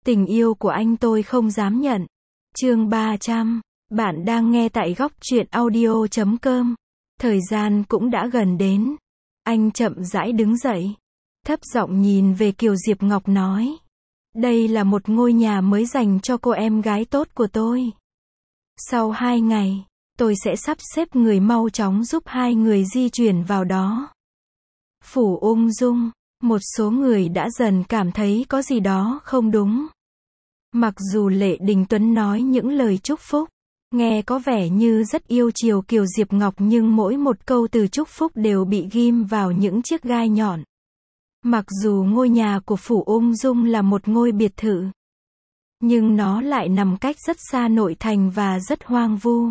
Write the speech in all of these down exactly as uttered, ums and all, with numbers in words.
Tình yêu của anh tôi không dám nhận. Chương ba trăm. Bạn đang nghe tại góc truyện audio chấm com. Thời gian cũng đã gần đến. Anh chậm rãi đứng dậy. Thấp giọng nhìn về Kiều Diệp Ngọc nói. Đây là một ngôi nhà mới dành cho cô em gái tốt của tôi. Sau hai ngày, tôi sẽ sắp xếp người mau chóng giúp hai người di chuyển vào đó. Phủ ung dung, một số người đã dần cảm thấy có gì đó không đúng. Mặc dù Lệ Đình Tuấn nói những lời chúc phúc, nghe có vẻ như rất yêu chiều Kiều Diệp Ngọc, nhưng mỗi một câu từ chúc phúc đều bị ghim vào những chiếc gai nhọn. Mặc dù ngôi nhà của Phủ Ung Dung là một ngôi biệt thự, nhưng nó lại nằm cách rất xa nội thành và rất hoang vu.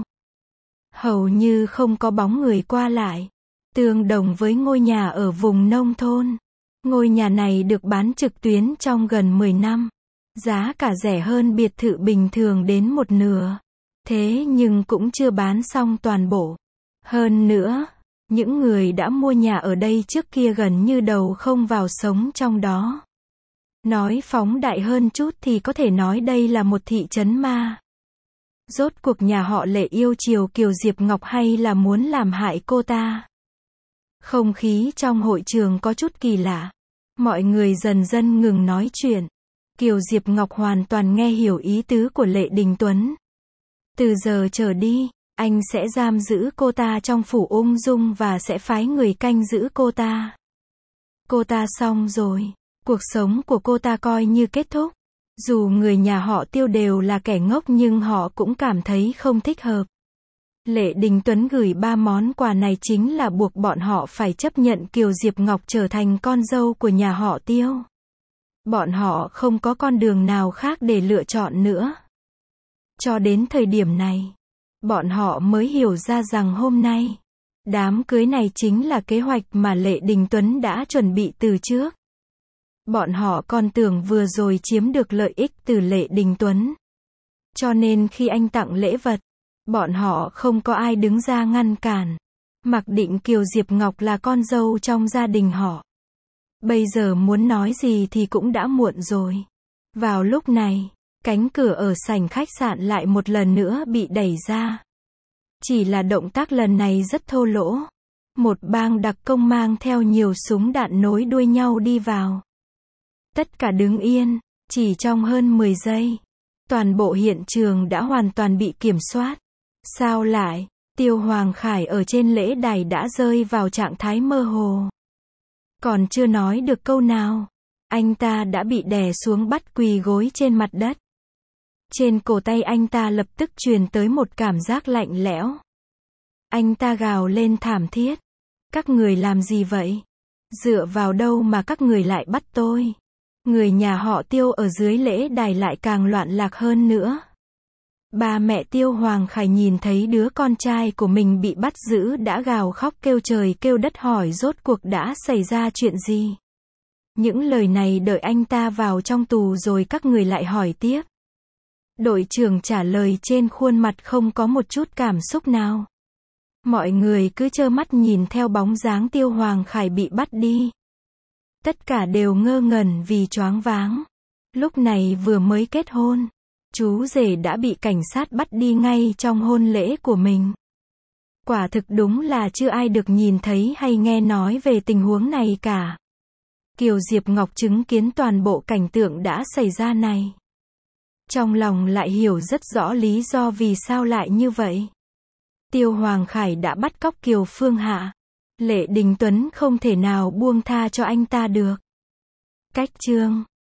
Hầu như không có bóng người qua lại. Tương đồng với ngôi nhà ở vùng nông thôn. Ngôi nhà này được bán trực tuyến trong gần mười năm. Giá cả rẻ hơn biệt thự bình thường đến một nửa. Thế nhưng cũng chưa bán xong toàn bộ. Hơn nữa, những người đã mua nhà ở đây trước kia gần như đầu không vào sống trong đó. Nói phóng đại hơn chút thì có thể nói đây là một thị trấn ma. Rốt cuộc nhà họ Lệ yêu chiều Kiều Diệp Ngọc hay là muốn làm hại cô ta? Không khí trong hội trường có chút kỳ lạ. Mọi người dần dần ngừng nói chuyện. Kiều Diệp Ngọc hoàn toàn nghe hiểu ý tứ của Lệ Đình Tuấn. Từ giờ trở đi, anh sẽ giam giữ cô ta trong phủ ung dung và sẽ phái người canh giữ cô ta. Cô ta xong rồi. Cuộc sống của cô ta coi như kết thúc. Dù người nhà họ Tiêu đều là kẻ ngốc nhưng họ cũng cảm thấy không thích hợp. Lệ Đình Tuấn gửi ba món quà này chính là buộc bọn họ phải chấp nhận Kiều Diệp Ngọc trở thành con dâu của nhà họ Tiêu. Bọn họ không có con đường nào khác để lựa chọn nữa. Cho đến thời điểm này, bọn họ mới hiểu ra rằng hôm nay, đám cưới này chính là kế hoạch mà Lệ Đình Tuấn đã chuẩn bị từ trước. Bọn họ còn tưởng vừa rồi chiếm được lợi ích từ Lệ Đình Tuấn. Cho nên khi anh tặng lễ vật, bọn họ không có ai đứng ra ngăn cản. Mặc định Kiều Diệp Ngọc là con dâu trong gia đình họ. Bây giờ muốn nói gì thì cũng đã muộn rồi. Vào lúc này, cánh cửa ở sảnh khách sạn lại một lần nữa bị đẩy ra. Chỉ là động tác lần này rất thô lỗ. Một bang đặc công mang theo nhiều súng đạn nối đuôi nhau đi vào. Tất cả đứng yên, chỉ trong hơn mười giây. Toàn bộ hiện trường đã hoàn toàn bị kiểm soát. Sao lại, Tiêu Hoàng Khải ở trên lễ đài đã rơi vào trạng thái mơ hồ. Còn chưa nói được câu nào, anh ta đã bị đè xuống bắt quỳ gối trên mặt đất. Trên cổ tay anh ta lập tức truyền tới một cảm giác lạnh lẽo. Anh ta gào lên thảm thiết. Các người làm gì vậy? Dựa vào đâu mà các người lại bắt tôi? Người nhà họ Tiêu ở dưới lễ đài lại càng loạn lạc hơn nữa. Ba mẹ Tiêu Hoàng Khải nhìn thấy đứa con trai của mình bị bắt giữ đã gào khóc kêu trời kêu đất hỏi rốt cuộc đã xảy ra chuyện gì. Những lời này đợi anh ta vào trong tù rồi các người lại hỏi tiếp. Đội trưởng trả lời trên khuôn mặt không có một chút cảm xúc nào. Mọi người cứ trơ mắt nhìn theo bóng dáng Tiêu Hoàng Khải bị bắt đi. Tất cả đều ngơ ngẩn vì choáng váng. Lúc này vừa mới kết hôn, chú rể đã bị cảnh sát bắt đi ngay trong hôn lễ của mình. Quả thực đúng là chưa ai được nhìn thấy hay nghe nói về tình huống này cả. Kiều Diệp Ngọc chứng kiến toàn bộ cảnh tượng đã xảy ra này. Trong lòng lại hiểu rất rõ lý do vì sao lại như vậy. Tiêu Hoàng Khải đã bắt cóc Kiều Phương Hạ. Lệ Đình Tuấn không thể nào buông tha cho anh ta được. Cách chương